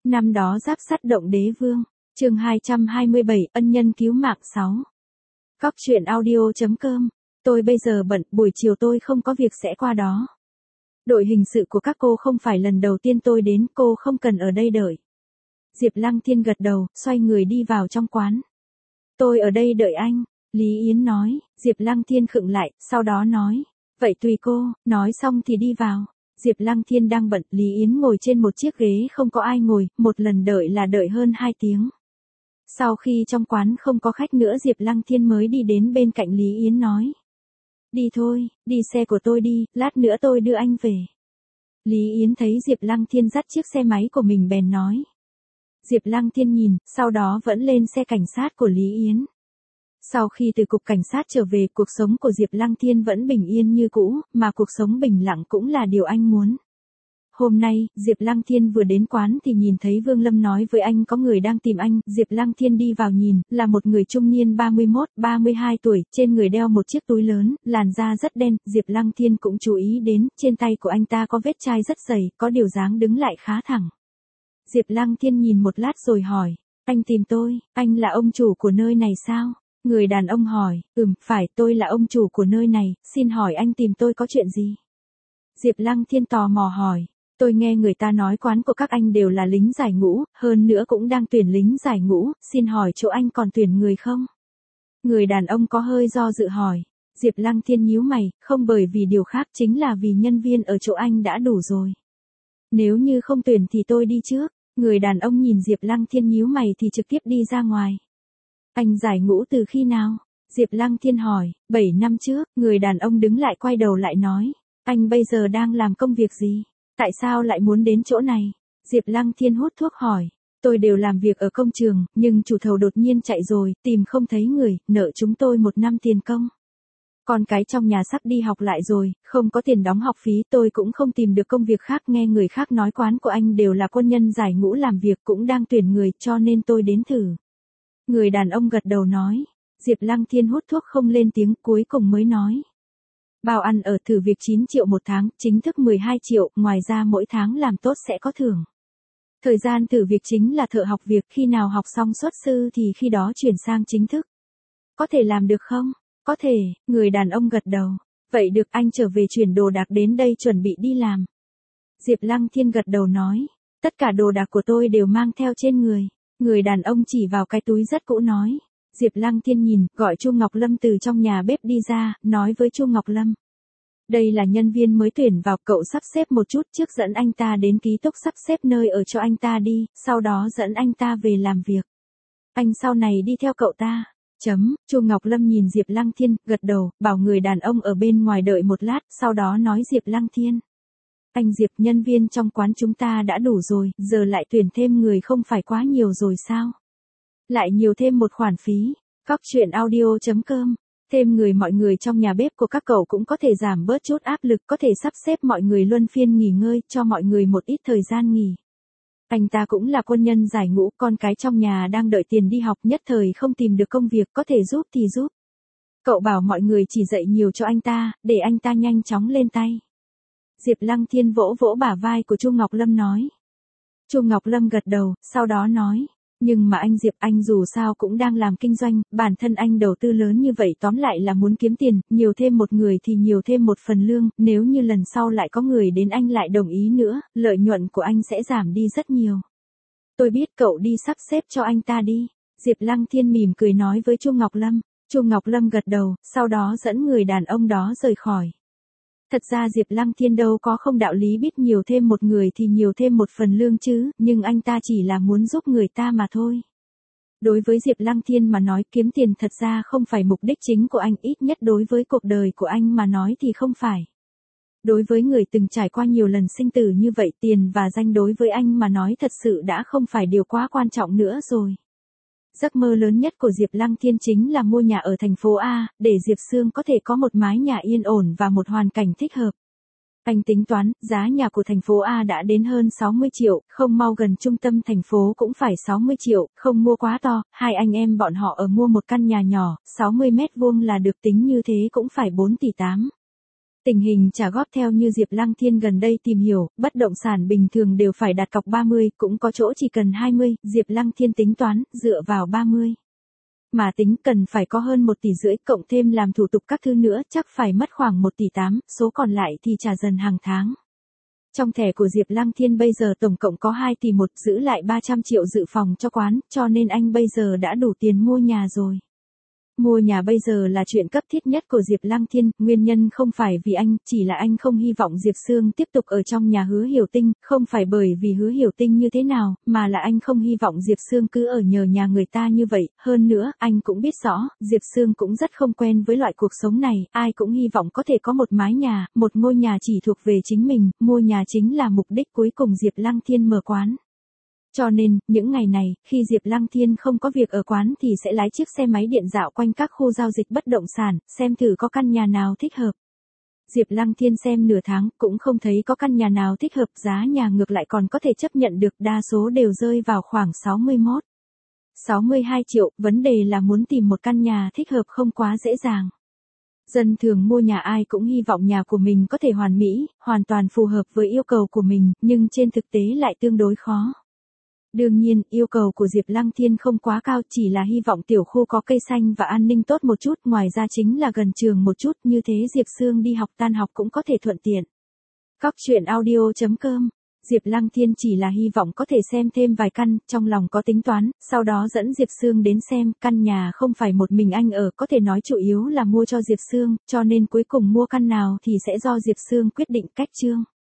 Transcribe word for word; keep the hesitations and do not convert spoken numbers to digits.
Năm đó giáp sắt động đế vương, chương hai trăm hai mươi bảy, ân nhân cứu mạng sáu. Góc truyện audio.com, tôi bây giờ bận, buổi chiều tôi không có việc sẽ qua đó. Đội hình sự của các cô không phải lần đầu tiên tôi đến, cô không cần ở đây đợi. Diệp Lăng Thiên gật đầu, xoay người đi vào trong quán. Tôi ở đây đợi anh, Lý Yến nói. Diệp Lăng Thiên khựng lại, sau đó nói, vậy tùy cô, nói xong thì đi vào. Diệp Lăng Thiên đang bận, Lý Yến ngồi trên một chiếc ghế không có ai ngồi, một lần đợi là đợi hơn hai tiếng. Sau khi trong quán không có khách nữa Diệp Lăng Thiên mới đi đến bên cạnh Lý Yến nói. Đi thôi, đi xe của tôi đi, lát nữa tôi đưa anh về. Lý Yến thấy Diệp Lăng Thiên dắt chiếc xe máy của mình bèn nói. Diệp Lăng Thiên nhìn, sau đó vẫn lên xe cảnh sát của Lý Yến. Sau khi từ cục cảnh sát trở về, cuộc sống của Diệp Lăng Thiên vẫn bình yên như cũ, mà cuộc sống bình lặng cũng là điều anh muốn. Hôm nay, Diệp Lăng Thiên vừa đến quán thì nhìn thấy Vương Lâm nói với anh có người đang tìm anh, Diệp Lăng Thiên đi vào nhìn, là một người trung niên ba mươi mốt, ba mươi hai tuổi, trên người đeo một chiếc túi lớn, làn da rất đen, Diệp Lăng Thiên cũng chú ý đến, trên tay của anh ta có vết chai rất dày, có điều dáng đứng lại khá thẳng. Diệp Lăng Thiên nhìn một lát rồi hỏi, anh tìm tôi, anh là ông chủ của nơi này sao? Người đàn ông hỏi, ừm, phải, tôi là ông chủ của nơi này, xin hỏi anh tìm tôi có chuyện gì? Diệp Lăng Thiên tò mò hỏi, tôi nghe người ta nói quán của các anh đều là lính giải ngũ, hơn nữa cũng đang tuyển lính giải ngũ, xin hỏi chỗ anh còn tuyển người không? Người đàn ông có hơi do dự hỏi, Diệp Lăng Thiên nhíu mày, không bởi vì điều khác chính là vì nhân viên ở chỗ anh đã đủ rồi. Nếu như không tuyển thì tôi đi trước, người đàn ông nhìn Diệp Lăng Thiên nhíu mày thì trực tiếp đi ra ngoài. Anh giải ngũ từ khi nào? Diệp Lăng Thiên hỏi, bảy năm trước, người đàn ông đứng lại quay đầu lại nói, anh bây giờ đang làm công việc gì? Tại sao lại muốn đến chỗ này? Diệp Lăng Thiên hút thuốc hỏi, tôi đều làm việc ở công trường, nhưng chủ thầu đột nhiên chạy rồi, tìm không thấy người, nợ chúng tôi một năm tiền công. Con cái trong nhà sắp đi học lại rồi, không có tiền đóng học phí, tôi cũng không tìm được công việc khác, nghe người khác nói quán của anh đều là quân nhân giải ngũ làm việc cũng đang tuyển người, cho nên tôi đến thử. Người đàn ông gật đầu nói, Diệp Lăng Thiên hút thuốc không lên tiếng, cuối cùng mới nói. Bao ăn ở thử việc chín triệu một tháng, chính thức mười hai triệu, ngoài ra mỗi tháng làm tốt sẽ có thưởng. Thời gian thử việc chính là thợ học việc, khi nào học xong xuất sư thì khi đó chuyển sang chính thức. Có thể làm được không? Có thể, người đàn ông gật đầu. Vậy được, anh trở về chuyển đồ đạc đến đây chuẩn bị đi làm. Diệp Lăng Thiên gật đầu nói, tất cả đồ đạc của tôi đều mang theo trên người. Người đàn ông chỉ vào cái túi rất cũ nói. Diệp Lăng Thiên nhìn, gọi Chu Ngọc Lâm từ trong nhà bếp đi ra, nói với Chu Ngọc Lâm. Đây là nhân viên mới tuyển vào, cậu sắp xếp một chút trước dẫn anh ta đến ký túc sắp xếp nơi ở cho anh ta đi, sau đó dẫn anh ta về làm việc. Anh sau này đi theo cậu ta. Chấm, Chu Ngọc Lâm nhìn Diệp Lăng Thiên, gật đầu, bảo người đàn ông ở bên ngoài đợi một lát, sau đó nói Diệp Lăng Thiên. Anh Diệp, nhân viên trong quán chúng ta đã đủ rồi, giờ lại tuyển thêm người không phải quá nhiều rồi sao? Lại nhiều thêm một khoản phí. Góc truyện audio.com, thêm người, mọi người trong nhà bếp của các cậu cũng có thể giảm bớt chút áp lực, có thể sắp xếp mọi người luân phiên nghỉ ngơi, cho mọi người một ít thời gian nghỉ. Anh ta cũng là quân nhân giải ngũ, con cái trong nhà đang đợi tiền đi học, nhất thời không tìm được công việc, có thể giúp thì giúp. Cậu bảo mọi người chỉ dạy nhiều cho anh ta, để anh ta nhanh chóng lên tay. Diệp Lăng Thiên vỗ vỗ bả vai của Chu Ngọc Lâm nói. Chu Ngọc Lâm gật đầu, sau đó nói, nhưng mà anh Diệp, anh dù sao cũng đang làm kinh doanh, bản thân anh đầu tư lớn như vậy tóm lại là muốn kiếm tiền, nhiều thêm một người thì nhiều thêm một phần lương, nếu như lần sau lại có người đến anh lại đồng ý nữa, lợi nhuận của anh sẽ giảm đi rất nhiều. Tôi biết, cậu đi sắp xếp cho anh ta đi. Diệp Lăng Thiên mỉm cười nói với Chu Ngọc Lâm. Chu Ngọc Lâm gật đầu, sau đó dẫn người đàn ông đó rời khỏi. Thật ra Diệp Lăng Thiên đâu có không đạo lý biết nhiều thêm một người thì nhiều thêm một phần lương chứ, nhưng anh ta chỉ là muốn giúp người ta mà thôi. Đối với Diệp Lăng Thiên mà nói, kiếm tiền thật ra không phải mục đích chính của anh, ít nhất đối với cuộc đời của anh mà nói thì không phải. Đối với người từng trải qua nhiều lần sinh tử như vậy, tiền và danh đối với anh mà nói thật sự đã không phải điều quá quan trọng nữa rồi. Giấc mơ lớn nhất của Diệp Lăng Thiên chính là mua nhà ở thành phố A, để Diệp Sương có thể có một mái nhà yên ổn và một hoàn cảnh thích hợp. Anh tính toán, giá nhà của thành phố A đã đến hơn sáu mươi triệu, không mau gần trung tâm thành phố cũng phải sáu mươi triệu, không mua quá to, hai anh em bọn họ ở mua một căn nhà nhỏ, sáu mươi mét vuông là được, tính như thế cũng phải bốn tỷ tám. Tình hình trả góp theo như Diệp Lăng Thiên gần đây tìm hiểu, bất động sản bình thường đều phải đặt cọc ba mươi, cũng có chỗ chỉ cần hai mươi, Diệp Lăng Thiên tính toán, dựa vào ba mươi. Mà tính cần phải có hơn một tỷ rưỡi, cộng thêm làm thủ tục các thứ nữa, chắc phải mất khoảng một tỷ tám, số còn lại thì trả dần hàng tháng. Trong thẻ của Diệp Lăng Thiên bây giờ tổng cộng có hai tỷ một, giữ lại ba trăm triệu dự phòng cho quán, cho nên anh bây giờ đã đủ tiền mua nhà rồi. Mua nhà bây giờ là chuyện cấp thiết nhất của Diệp Lăng Thiên, nguyên nhân không phải vì anh, chỉ là anh không hy vọng Diệp Sương tiếp tục ở trong nhà Hứa Hiểu Tinh, không phải bởi vì Hứa Hiểu Tinh như thế nào, mà là anh không hy vọng Diệp Sương cứ ở nhờ nhà người ta như vậy, hơn nữa, anh cũng biết rõ, Diệp Sương cũng rất không quen với loại cuộc sống này, ai cũng hy vọng có thể có một mái nhà, một ngôi nhà chỉ thuộc về chính mình, mua nhà chính là mục đích cuối cùng Diệp Lăng Thiên mở quán. Cho nên, những ngày này, khi Diệp Lăng Thiên không có việc ở quán thì sẽ lái chiếc xe máy điện dạo quanh các khu giao dịch bất động sản, xem thử có căn nhà nào thích hợp. Diệp Lăng Thiên xem nửa tháng, cũng không thấy có căn nhà nào thích hợp, giá nhà ngược lại còn có thể chấp nhận được, đa số đều rơi vào khoảng sáu mươi mốt, sáu mươi hai triệu, vấn đề là muốn tìm một căn nhà thích hợp không quá dễ dàng. Dân thường mua nhà ai cũng hy vọng nhà của mình có thể hoàn mỹ, hoàn toàn phù hợp với yêu cầu của mình, nhưng trên thực tế lại tương đối khó. Đương nhiên, yêu cầu của Diệp Lăng Thiên không quá cao, chỉ là hy vọng tiểu khu có cây xanh và an ninh tốt một chút, ngoài ra chính là gần trường một chút, như thế Diệp Sương đi học tan học cũng có thể thuận tiện. Cóc truyện audio chấm com. Diệp Lăng Thiên chỉ là hy vọng có thể xem thêm vài căn, trong lòng có tính toán, sau đó dẫn Diệp Sương đến xem, căn nhà không phải một mình anh ở, có thể nói chủ yếu là mua cho Diệp Sương, cho nên cuối cùng mua căn nào thì sẽ do Diệp Sương quyết định. Cách chương